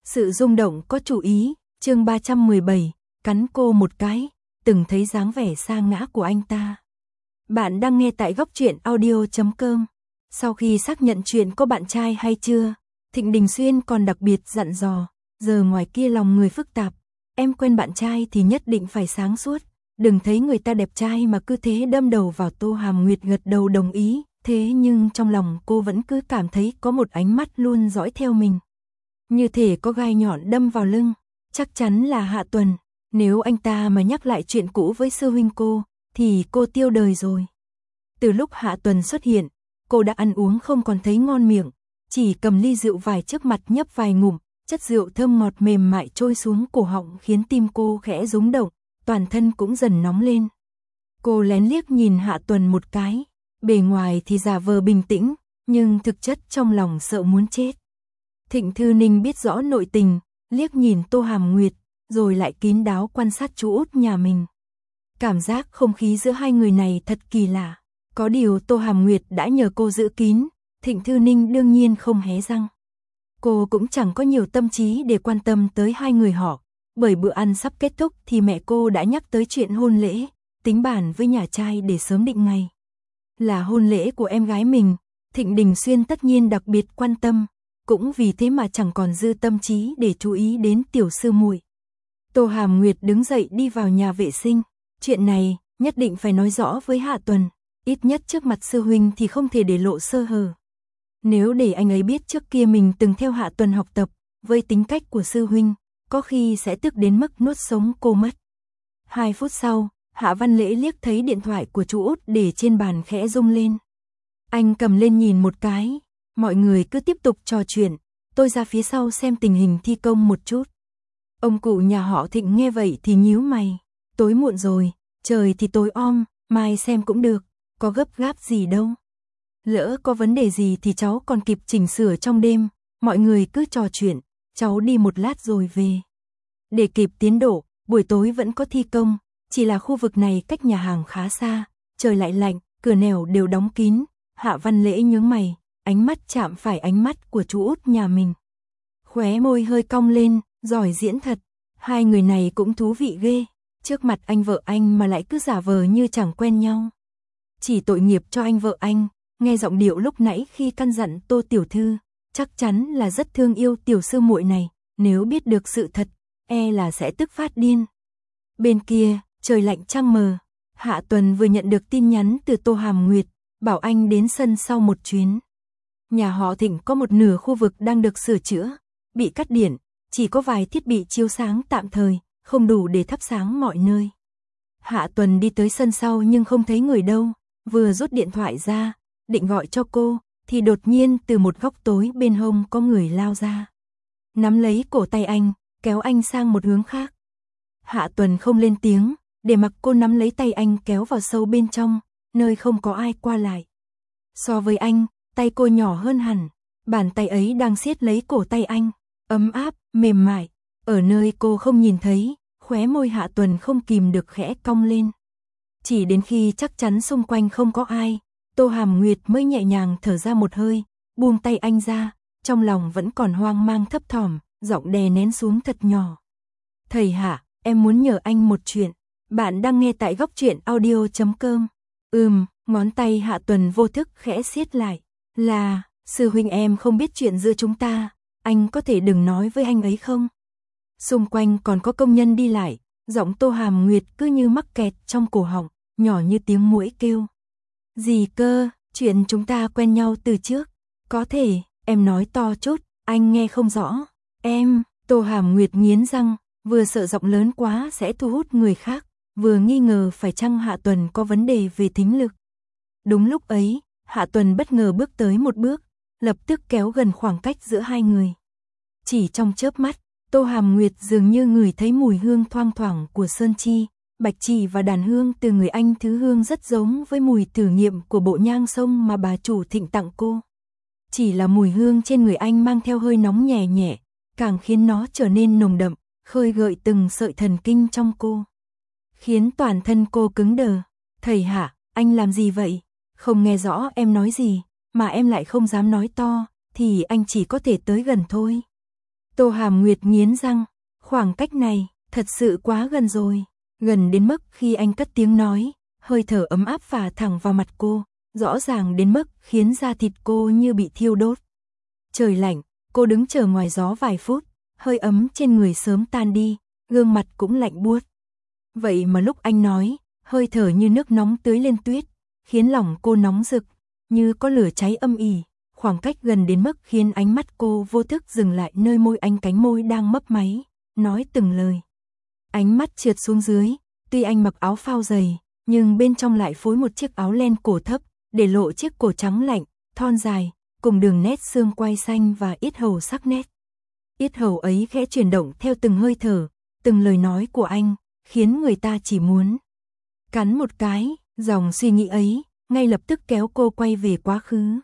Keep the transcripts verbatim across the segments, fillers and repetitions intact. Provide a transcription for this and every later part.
Sự rung động có chủ ý, chương ba trăm mười bảy, cắn cô một cái, từng thấy dáng vẻ sa ngã của anh ta. Bạn đang nghe tại góc truyện audio chấm com. Sau khi xác nhận chuyện có bạn trai hay chưa, Thịnh Đình Xuyên còn đặc biệt dặn dò, giờ ngoài kia lòng người phức tạp, em quen bạn trai thì nhất định phải sáng suốt, đừng thấy người ta đẹp trai mà cứ thế đâm đầu vào. Tô Hàm Nguyệt gật đầu đồng ý, thế nhưng trong lòng cô vẫn cứ cảm thấy có một ánh mắt luôn dõi theo mình. Như thể có gai nhọn đâm vào lưng, chắc chắn là Hạ Tuần, nếu anh ta mà nhắc lại chuyện cũ với sư huynh cô, thì cô tiêu đời rồi. Từ lúc Hạ Tuần xuất hiện, cô đã ăn uống không còn thấy ngon miệng, chỉ cầm ly rượu vài trước mặt nhấp vài ngụm, chất rượu thơm ngọt mềm mại trôi xuống cổ họng khiến tim cô khẽ rung động, toàn thân cũng dần nóng lên. Cô lén liếc nhìn Hạ Tuần một cái, bề ngoài thì giả vờ bình tĩnh, nhưng thực chất trong lòng sợ muốn chết. Thịnh Thư Ninh biết rõ nội tình, liếc nhìn Tô Hàm Nguyệt, rồi lại kín đáo quan sát chú út nhà mình. Cảm giác không khí giữa hai người này thật kỳ lạ. Có điều Tô Hàm Nguyệt đã nhờ cô giữ kín, Thịnh Thư Ninh đương nhiên không hé răng. Cô cũng chẳng có nhiều tâm trí để quan tâm tới hai người họ, bởi bữa ăn sắp kết thúc thì mẹ cô đã nhắc tới chuyện hôn lễ, tính bàn với nhà trai để sớm định ngày. Là hôn lễ của em gái mình, Thịnh Đình Xuyên tất nhiên đặc biệt quan tâm, cũng vì thế mà chẳng còn dư tâm trí để chú ý đến tiểu sư muội. Tô Hàm Nguyệt đứng dậy đi vào nhà vệ sinh, chuyện này nhất định phải nói rõ với Hạ Tuần, ít nhất trước mặt sư huynh thì không thể để lộ sơ hở. Nếu để anh ấy biết trước kia mình từng theo Hạ Tuần học tập, với tính cách của sư huynh, có khi sẽ tức đến mức nuốt sống cô mất. Hai phút sau, Hạ Văn Lễ liếc thấy điện thoại của chú út để trên bàn khẽ rung lên. Anh cầm lên nhìn một cái, mọi người cứ tiếp tục trò chuyện, tôi ra phía sau xem tình hình thi công một chút. Ông cụ nhà họ Thịnh nghe vậy thì nhíu mày, tối muộn rồi, trời thì tối om, mai xem cũng được, có gấp gáp gì đâu. Lỡ có vấn đề gì thì cháu còn kịp chỉnh sửa trong đêm, mọi người cứ trò chuyện, cháu đi một lát rồi về. Để kịp tiến độ, buổi tối vẫn có thi công, chỉ là khu vực này cách nhà hàng khá xa, trời lại lạnh, cửa nẻo đều đóng kín. Hạ Văn Lễ nhướng mày, ánh mắt chạm phải ánh mắt của chú út nhà mình. Khóe môi hơi cong lên, giỏi diễn thật, hai người này cũng thú vị ghê, trước mặt anh vợ anh mà lại cứ giả vờ như chẳng quen nhau. Chỉ tội nghiệp cho anh vợ anh, nghe giọng điệu lúc nãy khi căn dặn Tô tiểu thư, chắc chắn là rất thương yêu tiểu sư muội này, nếu biết được sự thật, e là sẽ tức phát điên. Bên kia, trời lạnh trăng mờ, Hạ Tuần vừa nhận được tin nhắn từ Tô Hàm Nguyệt, bảo anh đến sân sau một chuyến. Nhà họ Thịnh có một nửa khu vực đang được sửa chữa, bị cắt điện, chỉ có vài thiết bị chiếu sáng tạm thời, không đủ để thắp sáng mọi nơi. Hạ Tuần đi tới sân sau nhưng không thấy người đâu, vừa rút điện thoại ra, định gọi cho cô, thì đột nhiên từ một góc tối bên hông có người lao ra. Nắm lấy cổ tay anh, kéo anh sang một hướng khác. Hạ Tuần không lên tiếng, để mặc cô nắm lấy tay anh kéo vào sâu bên trong, nơi không có ai qua lại. So với anh, tay cô nhỏ hơn hẳn, bàn tay ấy đang siết lấy cổ tay anh, ấm áp, mềm mại, ở nơi cô không nhìn thấy, khóe môi Hạ Tuần không kìm được khẽ cong lên. Chỉ đến khi chắc chắn xung quanh không có ai, Tô Hàm Nguyệt mới nhẹ nhàng thở ra một hơi, buông tay anh ra, trong lòng vẫn còn hoang mang thấp thỏm, giọng đè nén xuống thật nhỏ. Thầy Hạ, em muốn nhờ anh một chuyện, bạn đang nghe tại góc truyện audio chấm com. Ừm, ngón tay Hạ Tuần vô thức khẽ siết lại, là, sư huynh em không biết chuyện giữa chúng ta, anh có thể đừng nói với anh ấy không? Xung quanh còn có công nhân đi lại, giọng Tô Hàm Nguyệt cứ như mắc kẹt trong cổ họng, nhỏ như tiếng muỗi kêu. Gì cơ, chuyện chúng ta quen nhau từ trước, có thể, em nói to chút, anh nghe không rõ. Em, Tô Hàm Nguyệt nghiến răng, vừa sợ giọng lớn quá sẽ thu hút người khác, vừa nghi ngờ phải chăng Hạ Tuần có vấn đề về thính lực. Đúng lúc ấy, Hạ Tuần bất ngờ bước tới một bước, lập tức kéo gần khoảng cách giữa hai người. Chỉ trong chớp mắt, Tô Hàm Nguyệt dường như ngửi thấy mùi hương thoang thoảng của sơn chi, bạch chỉ và đàn hương từ người anh, thứ hương rất giống với mùi thử nghiệm của bộ nhang sông mà bà chủ Thịnh tặng cô. Chỉ là mùi hương trên người anh mang theo hơi nóng nhẹ nhẹ, càng khiến nó trở nên nồng đậm, khơi gợi từng sợi thần kinh trong cô. Khiến toàn thân cô cứng đờ. Thầy Hạ, anh làm gì vậy? Không nghe rõ em nói gì, mà em lại không dám nói to, thì anh chỉ có thể tới gần thôi. Tô Hàm Nguyệt nghiến răng, khoảng cách này, thật sự quá gần rồi. Gần đến mức khi anh cất tiếng nói, hơi thở ấm áp phả thẳng vào mặt cô, rõ ràng đến mức khiến da thịt cô như bị thiêu đốt. Trời lạnh, cô đứng chờ ngoài gió vài phút, hơi ấm trên người sớm tan đi, gương mặt cũng lạnh buốt. Vậy mà lúc anh nói, hơi thở như nước nóng tưới lên tuyết, khiến lòng cô nóng rực, như có lửa cháy âm ỉ, khoảng cách gần đến mức khiến ánh mắt cô vô thức dừng lại nơi môi anh, cánh môi đang mấp máy, nói từng lời. Ánh mắt trượt xuống dưới, tuy anh mặc áo phao dày, nhưng bên trong lại phối một chiếc áo len cổ thấp, để lộ chiếc cổ trắng lạnh, thon dài, cùng đường nét xương quai xanh và yết hầu sắc nét. Yết hầu ấy khẽ chuyển động theo từng hơi thở, từng lời nói của anh, khiến người ta chỉ muốn cắn một cái. Dòng suy nghĩ ấy ngay lập tức kéo cô quay về quá khứ.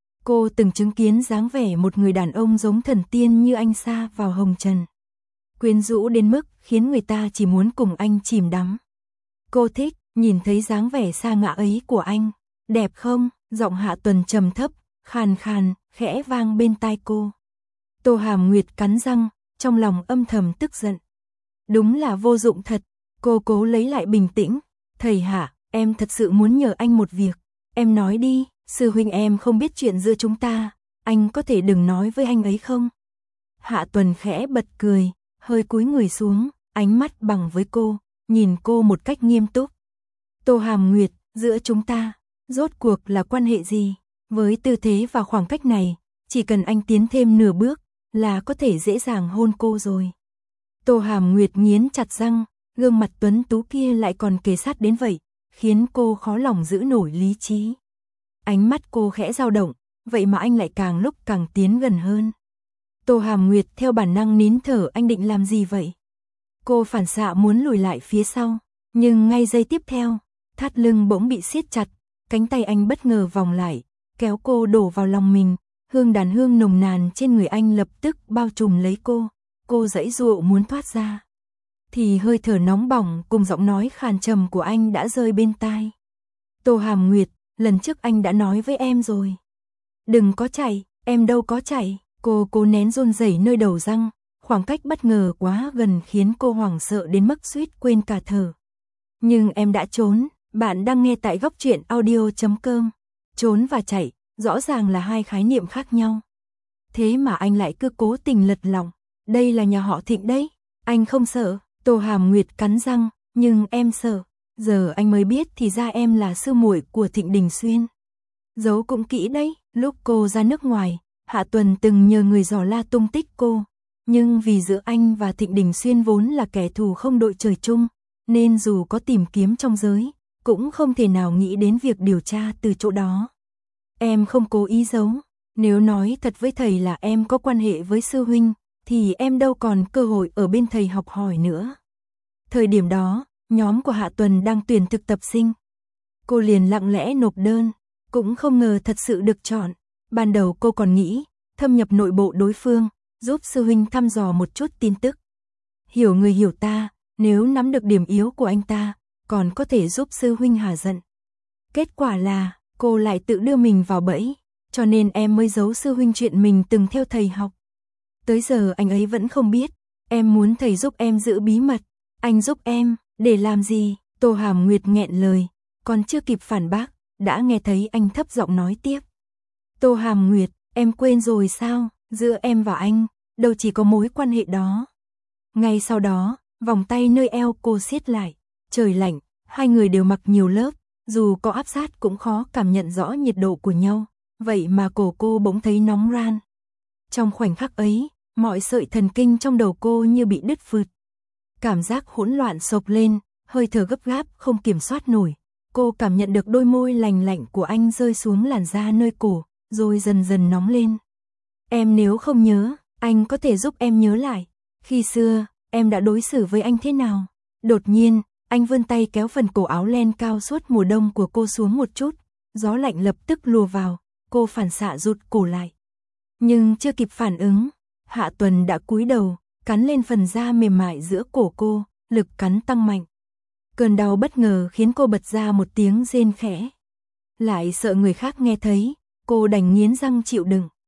Cô từng chứng kiến dáng vẻ một người đàn ông giống thần tiên như anh xa vào hồng trần, quyến rũ đến mức khiến người ta chỉ muốn cùng anh chìm đắm. Cô thích nhìn thấy dáng vẻ sa ngã ấy của anh. Đẹp không? Giọng Hạ Tuần trầm thấp, khàn khàn, khẽ vang bên tai cô. Tô Hàm Nguyệt cắn răng, trong lòng âm thầm tức giận. Đúng là vô dụng thật. Cô cố lấy lại bình tĩnh. Thầy Hạ, em thật sự muốn nhờ anh một việc. Em nói đi, sư huynh em không biết chuyện giữa chúng ta, anh có thể đừng nói với anh ấy không? Hạ Tuần khẽ bật cười, hơi cúi người xuống, ánh mắt bằng với cô, nhìn cô một cách nghiêm túc. Tô Hàm Nguyệt, giữa chúng ta, rốt cuộc là quan hệ gì? Với tư thế và khoảng cách này, chỉ cần anh tiến thêm nửa bước, là có thể dễ dàng hôn cô rồi. Tô Hàm Nguyệt nghiến chặt răng, gương mặt tuấn tú kia lại còn kề sát đến vậy, khiến cô khó lòng giữ nổi lý trí. Ánh mắt cô khẽ dao động, vậy mà anh lại càng lúc càng tiến gần hơn. Tô Hàm Nguyệt theo bản năng nín thở, anh định làm gì vậy? Cô phản xạ muốn lùi lại phía sau, nhưng ngay giây tiếp theo, thắt lưng bỗng bị siết chặt, cánh tay anh bất ngờ vòng lại, kéo cô đổ vào lòng mình, hương đàn hương nồng nàn trên người anh lập tức bao trùm lấy cô, cô giãy giụa muốn thoát ra. Thì hơi thở nóng bỏng cùng giọng nói khàn trầm của anh đã rơi bên tai. Tô Hàm Nguyệt, lần trước anh đã nói với em rồi. Đừng có chạy, em đâu có chạy. Cô cố nén run rẩy nơi đầu răng, khoảng cách bất ngờ quá gần khiến cô hoảng sợ đến mức suýt quên cả thở. Nhưng em đã trốn. Bạn đang nghe tại góc truyện audio chấm com. Trốn và chạy, rõ ràng là hai khái niệm khác nhau. Thế mà anh lại cứ cố tình lật lọng. Đây là nhà họ Thịnh đấy. Anh không sợ. Tô Hàm Nguyệt cắn răng, nhưng em sợ. Giờ anh mới biết thì ra em là sư muội của Thịnh Đình Xuyên. Giấu cũng kỹ đấy. Lúc cô ra nước ngoài, Hạ Tuần từng nhờ người dò la tung tích cô. Nhưng vì giữa anh và Thịnh Đình Xuyên vốn là kẻ thù không đội trời chung, nên dù có tìm kiếm trong giới, cũng không thể nào nghĩ đến việc điều tra từ chỗ đó. Em không cố ý giấu. Nếu nói thật với thầy là em có quan hệ với sư huynh, thì em đâu còn cơ hội ở bên thầy học hỏi nữa. Thời điểm đó, nhóm của Hạ Tuần đang tuyển thực tập sinh. Cô liền lặng lẽ nộp đơn, cũng không ngờ thật sự được chọn. Ban đầu cô còn nghĩ, thâm nhập nội bộ đối phương, giúp sư huynh thăm dò một chút tin tức. Hiểu người hiểu ta, nếu nắm được điểm yếu của anh ta, còn có thể giúp sư huynh hả giận. Kết quả là, cô lại tự đưa mình vào bẫy, cho nên em mới giấu sư huynh chuyện mình từng theo thầy học. Tới giờ anh ấy vẫn không biết, em muốn thầy giúp em giữ bí mật. Anh giúp em, để làm gì? Tô Hàm Nguyệt nghẹn lời, còn chưa kịp phản bác, đã nghe thấy anh thấp giọng nói tiếp. Tô Hàm Nguyệt, em quên rồi sao? Giữa em và anh, đâu chỉ có mối quan hệ đó. Ngay sau đó, vòng tay nơi eo cô siết lại. Trời lạnh, hai người đều mặc nhiều lớp, dù có áp sát cũng khó cảm nhận rõ nhiệt độ của nhau. Vậy mà cổ cô bỗng thấy nóng ran. Trong khoảnh khắc ấy, mọi sợi thần kinh trong đầu cô như bị đứt phượt. Cảm giác hỗn loạn sộc lên, hơi thở gấp gáp không kiểm soát nổi. Cô cảm nhận được đôi môi lành lạnh của anh rơi xuống làn da nơi cổ, rồi dần dần nóng lên. Em nếu không nhớ, anh có thể giúp em nhớ lại. Khi xưa, em đã đối xử với anh thế nào? Đột nhiên, anh vươn tay kéo phần cổ áo len cao suốt mùa đông của cô xuống một chút. Gió lạnh lập tức lùa vào, cô phản xạ rụt cổ lại. Nhưng chưa kịp phản ứng, Hạ Tuần đã cúi đầu, cắn lên phần da mềm mại giữa cổ cô, lực cắn tăng mạnh. Cơn đau bất ngờ khiến cô bật ra một tiếng rên khẽ. Lại sợ người khác nghe thấy, cô đành nghiến răng chịu đựng.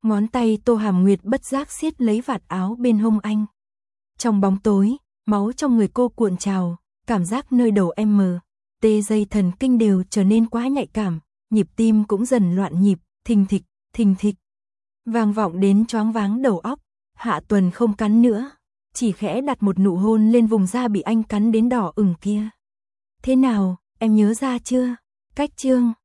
Ngón tay Tô Hàm Nguyệt bất giác siết lấy vạt áo bên hông anh. Trong bóng tối, máu trong người cô cuộn trào, cảm giác nơi đầu em mờ, tê dây thần kinh đều trở nên quá nhạy cảm, nhịp tim cũng dần loạn nhịp, thình thịch, thình thịch. Vang vọng đến choáng váng đầu óc, Hạ Tuần không cắn nữa, chỉ khẽ đặt một nụ hôn lên vùng da bị anh cắn đến đỏ ửng kia. Thế nào, em nhớ ra chưa? Cách chương